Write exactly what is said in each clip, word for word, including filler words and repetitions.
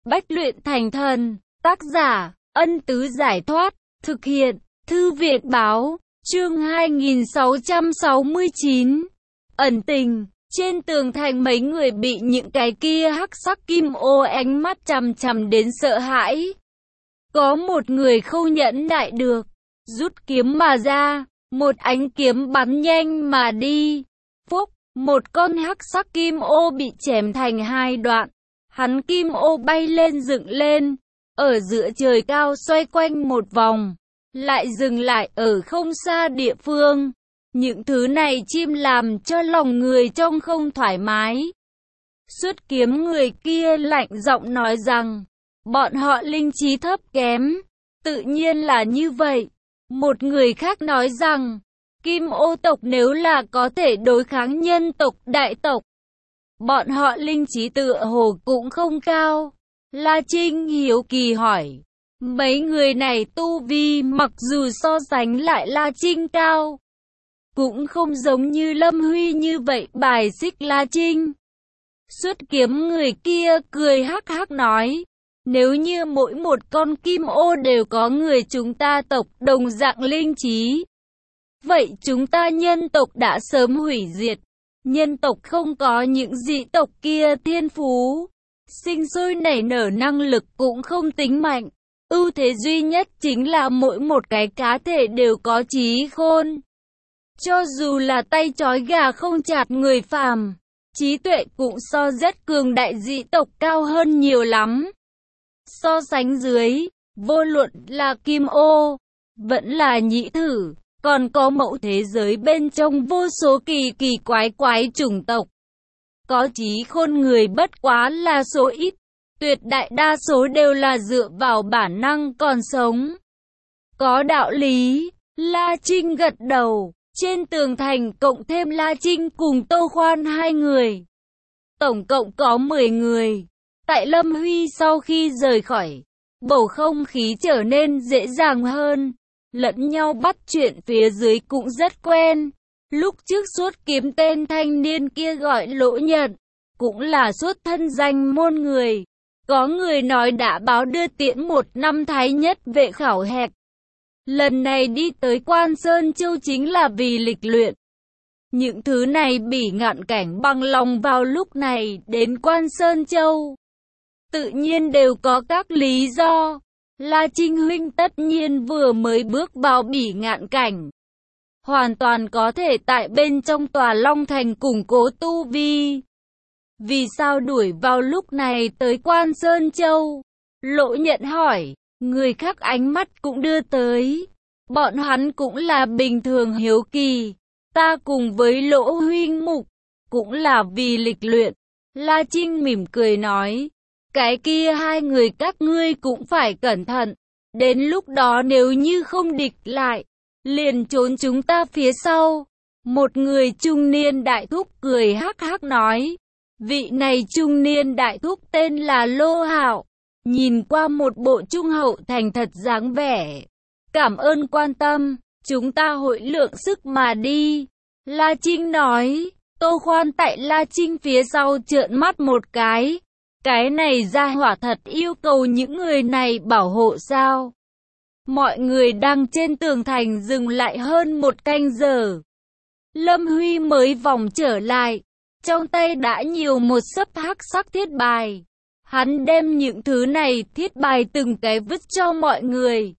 Bách luyện thành thần, tác giả, Ân Tứ Giải Thoát, thực hiện, Thư Viện Báo, chương hai nghìn sáu trăm sáu mươi chín. Ẩn tình, trên tường thành mấy người bị những cái kia hắc sắc kim ô ánh mắt chằm chằm đến sợ hãi. Có một người không nhẫn nại được, rút kiếm mà ra, một ánh kiếm bắn nhanh mà đi. Phúc, một con hắc sắc kim ô bị chém thành hai đoạn. Hắn kim ô bay lên dựng lên, ở giữa trời cao xoay quanh một vòng, lại dừng lại ở không xa địa phương. Những thứ này chim làm cho lòng người trông không thoải mái. Xuất kiếm người kia lạnh giọng nói rằng, bọn họ linh trí thấp kém, tự nhiên là như vậy. Một người khác nói rằng, kim ô tộc nếu là có thể đối kháng nhân tộc đại tộc, bọn họ linh trí tựa hồ cũng không cao. La Trinh hiếu kỳ hỏi, mấy người này tu vi mặc dù so sánh lại La Trinh cao, cũng không giống như Lâm Huy như vậy bài xích La Trinh. Xuất kiếm người kia cười hắc hắc nói, nếu như mỗi một con kim ô đều có người chúng ta tộc đồng dạng linh trí, vậy chúng ta nhân tộc đã sớm hủy diệt. Nhân tộc không có những dị tộc kia thiên phú, sinh sôi nảy nở năng lực cũng không tính mạnh. Ưu thế duy nhất chính là mỗi một cái cá thể đều có trí khôn. Cho dù là tay trói gà không chặt người phàm, trí tuệ cũng so rất cường đại dị tộc cao hơn nhiều lắm. So sánh dưới, vô luận là kim ô, vẫn là nhĩ thử, còn có mẫu thế giới bên trong vô số kỳ kỳ quái quái chủng tộc. Có trí khôn người bất quá là số ít, tuyệt đại đa số đều là dựa vào bản năng còn sống. Có đạo lý, La Trinh gật đầu, trên tường thành cộng thêm La Trinh cùng Tô Khoan hai người. Tổng cộng có mười người. Tại Lâm Huy sau khi rời khỏi, bầu không khí trở nên dễ dàng hơn. Lẫn nhau bắt chuyện phía dưới cũng rất quen. Lúc trước xuất kiếm tên thanh niên kia gọi Lỗ Nhật, cũng là xuất thân danh môn người. Có người nói đã báo đưa tiễn một năm thái nhất vệ khảo hạch. Lần này đi tới Quan Sơn Châu chính là vì lịch luyện. Những thứ này Bỉ Ngạn Cảnh bằng lòng vào lúc này đến Quan Sơn Châu, tự nhiên đều có các lý do. La Trinh huynh tất nhiên vừa mới bước vào Bỉ Ngạn Cảnh, hoàn toàn có thể tại bên trong tòa Long Thành củng cố tu vi. Vì sao đuổi vào lúc này tới Quan Sơn Châu? Lỗ Nhận hỏi. Người khác ánh mắt cũng đưa tới, bọn hắn cũng là bình thường hiếu kỳ. Ta cùng với Lỗ huynh mục, cũng là vì lịch luyện. La Trinh mỉm cười nói, cái kia hai người các ngươi cũng phải cẩn thận. Đến lúc đó nếu như không địch lại, liền trốn chúng ta phía sau. Một người trung niên đại thúc cười hắc hắc nói, vị này trung niên đại thúc tên là Lô Hạo, nhìn qua một bộ trung hậu thành thật dáng vẻ. Cảm ơn quan tâm, chúng ta hội lượng sức mà đi. La Trinh nói. Tô Khoan tại La Trinh phía sau trợn mắt một cái. Cái này ra hỏa thật yêu cầu những người này bảo hộ sao? Mọi người đang trên tường thành dừng lại hơn một canh giờ. Lâm Huy mới vòng trở lại, trong tay đã nhiều một xấp hắc sắc thiết bài. Hắn đem những thứ này thiết bài từng cái vứt cho mọi người.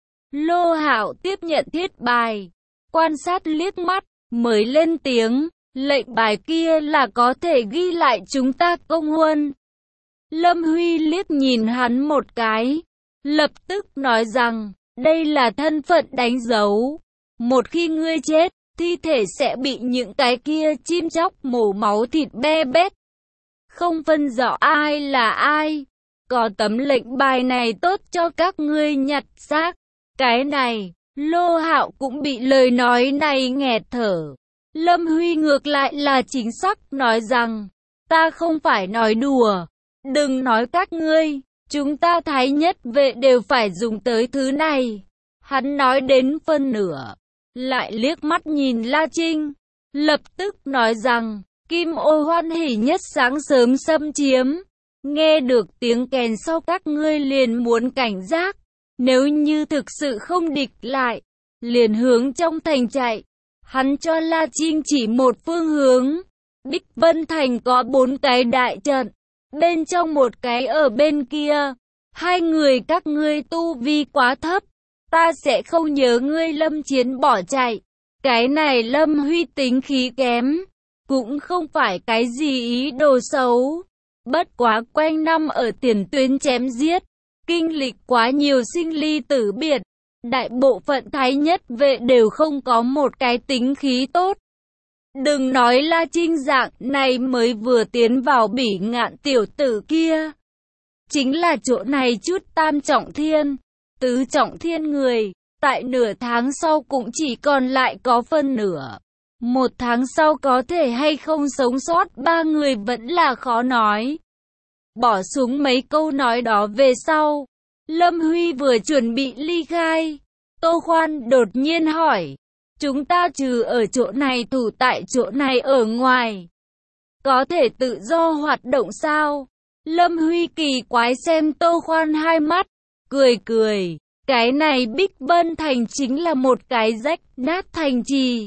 Lô Hạo tiếp nhận thiết bài, quan sát liếc mắt, mới lên tiếng, lệnh bài kia là có thể ghi lại chúng ta công huân. Lâm Huy liếc nhìn hắn một cái, lập tức nói rằng, đây là thân phận đánh dấu. Một khi ngươi chết, thi thể sẽ bị những cái kia chim chóc mổ máu thịt be bét. Không phân rõ ai là ai. Có tấm lệnh bài này tốt cho các ngươi nhặt xác. Cái này, Lô Hạo cũng bị lời nói này nghẹt thở. Lâm Huy ngược lại là chính xác nói rằng, ta không phải nói đùa. Đừng nói các ngươi, chúng ta thái nhất vệ đều phải dùng tới thứ này. Hắn nói đến phân nửa, lại liếc mắt nhìn La Trinh, lập tức nói rằng, Kim ô hoan hỉ nhất sáng sớm xâm chiếm. Nghe được tiếng kèn sau các ngươi liền muốn cảnh giác. Nếu như thực sự không địch lại, liền hướng trong thành chạy. Hắn cho La Trinh chỉ một phương hướng. Bích Vân Thành có bốn cái đại trận. Bên trong một cái ở bên kia. Hai người các ngươi tu vi quá thấp. Ta sẽ không nhớ ngươi Lâm Chiến bỏ chạy. Cái này Lâm Huy tính khí kém. Cũng không phải cái gì ý đồ xấu. Bất quá quanh năm ở tiền tuyến chém giết. Kinh lịch quá nhiều sinh ly tử biệt. Đại bộ phận thái nhất vệ đều không có một cái tính khí tốt. Đừng nói La Trinh dạng này mới vừa tiến vào Bỉ Ngạn tiểu tử kia. Chính là chỗ này chút tam trọng thiên, tứ trọng thiên người, tại nửa tháng sau cũng chỉ còn lại có phân nửa. Một tháng sau có thể hay không sống sót ba người vẫn là khó nói. Bỏ xuống mấy câu nói đó về sau, Lâm Huy vừa chuẩn bị ly khai, Tô Khoan đột nhiên hỏi, chúng ta trừ ở chỗ này thủ tại chỗ này ở ngoài, có thể tự do hoạt động sao? Lâm Huy kỳ quái xem Tô Khoan hai mắt, cười cười, cái này Bích Vân Thành chính là một cái rách nát thành trì.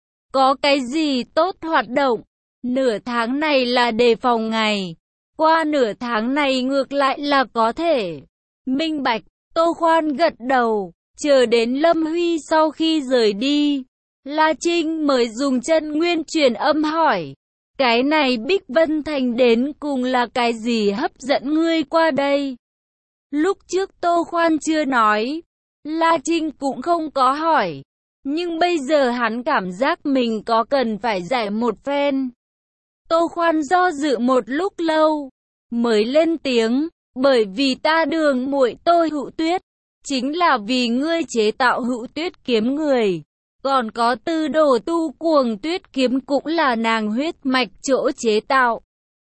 Có cái gì tốt hoạt động? Nửa tháng này là đề phòng ngày, qua nửa tháng này ngược lại là có thể. Minh bạch, Tô Khoan gật đầu, chờ đến Lâm Huy sau khi rời đi. La Trinh mới dùng chân nguyên truyền âm hỏi, cái này Bích Vân Thành đến cùng là cái gì hấp dẫn ngươi qua đây? Lúc trước Tô Khoan chưa nói, La Trinh cũng không có hỏi, nhưng bây giờ hắn cảm giác mình có cần phải giải một phen. Tô Khoan do dự một lúc lâu, mới lên tiếng, bởi vì ta Đường muội tôi Hữu Tuyết, chính là vì ngươi chế tạo Hữu Tuyết kiếm người. Còn có Tư Đồ tu Cuồng Tuyết kiếm cũng là nàng huyết mạch chỗ chế tạo.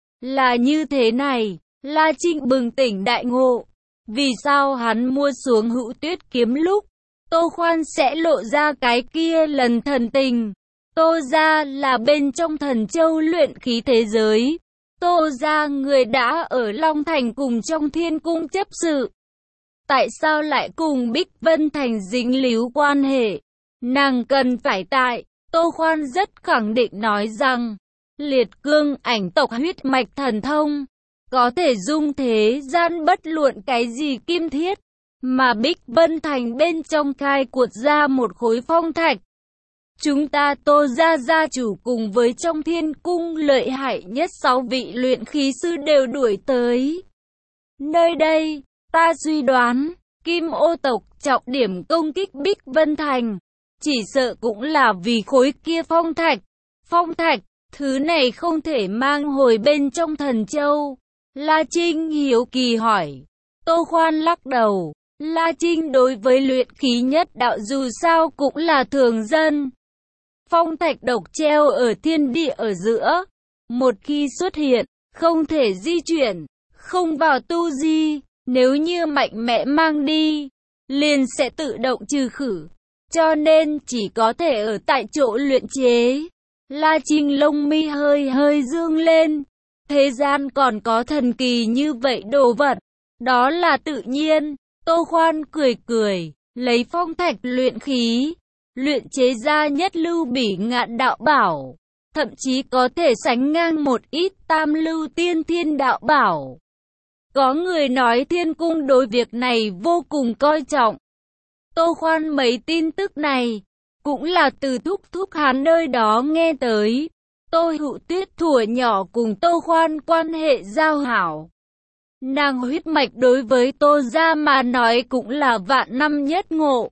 Là như thế này, La Trinh bừng tỉnh đại ngộ. Vì sao hắn mua xuống Hữu Tuyết kiếm lúc Tô Khoan sẽ lộ ra cái kia lần thần tình? Tô gia là bên trong Thần Châu luyện khí thế giới. Tô gia người đã ở Long Thành cùng trong Thiên Cung chấp sự. Tại sao lại cùng Bích Vân Thành dính líu quan hệ? Nàng cần phải tại, Tô Khoan rất khẳng định nói rằng, liệt cương ảnh tộc huyết mạch thần thông, có thể dung thế gian bất luận cái gì kim thiết, mà Bích Vân Thành bên trong khai cuột ra một khối phong thạch. Chúng ta Tô gia gia chủ cùng với trong Thiên Cung lợi hại nhất sáu vị luyện khí sư đều đuổi tới. Nơi đây, ta suy đoán, Kim Ô tộc trọng điểm công kích Bích Vân Thành. Chỉ sợ cũng là vì khối kia phong thạch. Phong thạch, thứ này không thể mang hồi bên trong Thần Châu. La Trinh hiếu kỳ hỏi. Tô Khoan lắc đầu. La Trinh đối với luyện khí nhất đạo dù sao cũng là thường dân. Phong thạch độc treo ở thiên địa ở giữa. Một khi xuất hiện, không thể di chuyển, không vào tu di. Nếu như mạnh mẽ mang đi, liền sẽ tự động trừ khử. Cho nên chỉ có thể ở tại chỗ luyện chế. La Trinh lông mi hơi hơi dương lên. Thế gian còn có thần kỳ như vậy đồ vật. Đó là tự nhiên. Tô Khoan cười cười. Lấy phong thạch luyện khí. Luyện chế ra nhất lưu Bỉ Ngạn đạo bảo. Thậm chí có thể sánh ngang một ít tam lưu tiên thiên đạo bảo. Có người nói Thiên Cung đối việc này vô cùng coi trọng. Tô Khoan mấy tin tức này, cũng là từ thúc thúc hắn nơi đó nghe tới. Tô Hữu Tuyết thuở nhỏ cùng Tô Khoan quan hệ giao hảo. Nàng huyết mạch đối với Tô gia mà nói cũng là vạn năm nhất ngộ.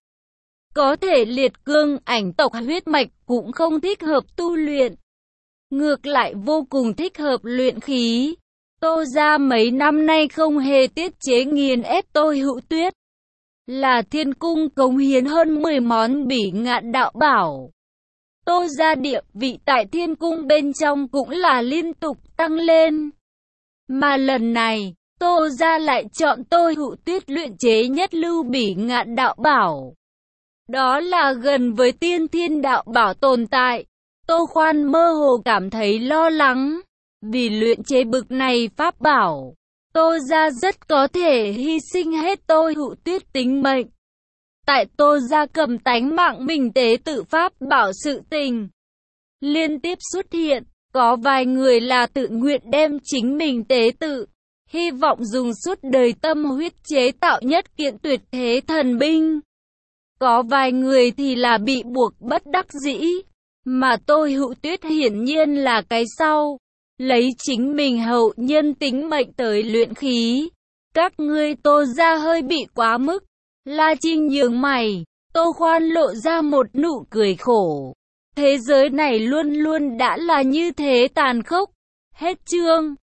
Có thể liệt cương ảnh tộc huyết mạch cũng không thích hợp tu luyện. Ngược lại vô cùng thích hợp luyện khí. Tô gia mấy năm nay không hề tiết chế nghiền ép Tô Hữu Tuyết. Là Thiên Cung cống hiến hơn mười món Bỉ Ngạn đạo bảo. Tô gia địa vị tại Thiên Cung bên trong cũng là liên tục tăng lên. Mà lần này, Tô gia lại chọn Tô Hữu Tuyết luyện chế nhất lưu Bỉ Ngạn đạo bảo. Đó là gần với tiên thiên đạo bảo tồn tại. Tô Khoan mơ hồ cảm thấy lo lắng, vì luyện chế bực này pháp bảo, Tô gia rất có thể hy sinh hết tôi Hữu Tuyết tính mệnh. Tại Tô gia cầm tánh mạng mình tế tự pháp bảo sự tình. Liên tiếp xuất hiện, có vài người là tự nguyện đem chính mình tế tự, hy vọng dùng suốt đời tâm huyết chế tạo nhất kiện tuyệt thế thần binh. Có vài người thì là bị buộc bất đắc dĩ, mà tôi Hữu Tuyết hiển nhiên là cái sau, lấy chính mình hậu nhân tính mệnh tới luyện khí. Các ngươi Tô gia hơi bị quá mức. La Trinh nhướng mày, Tô Khoan lộ ra một nụ cười khổ. Thế giới này luôn luôn đã là như thế tàn khốc. Hết chương.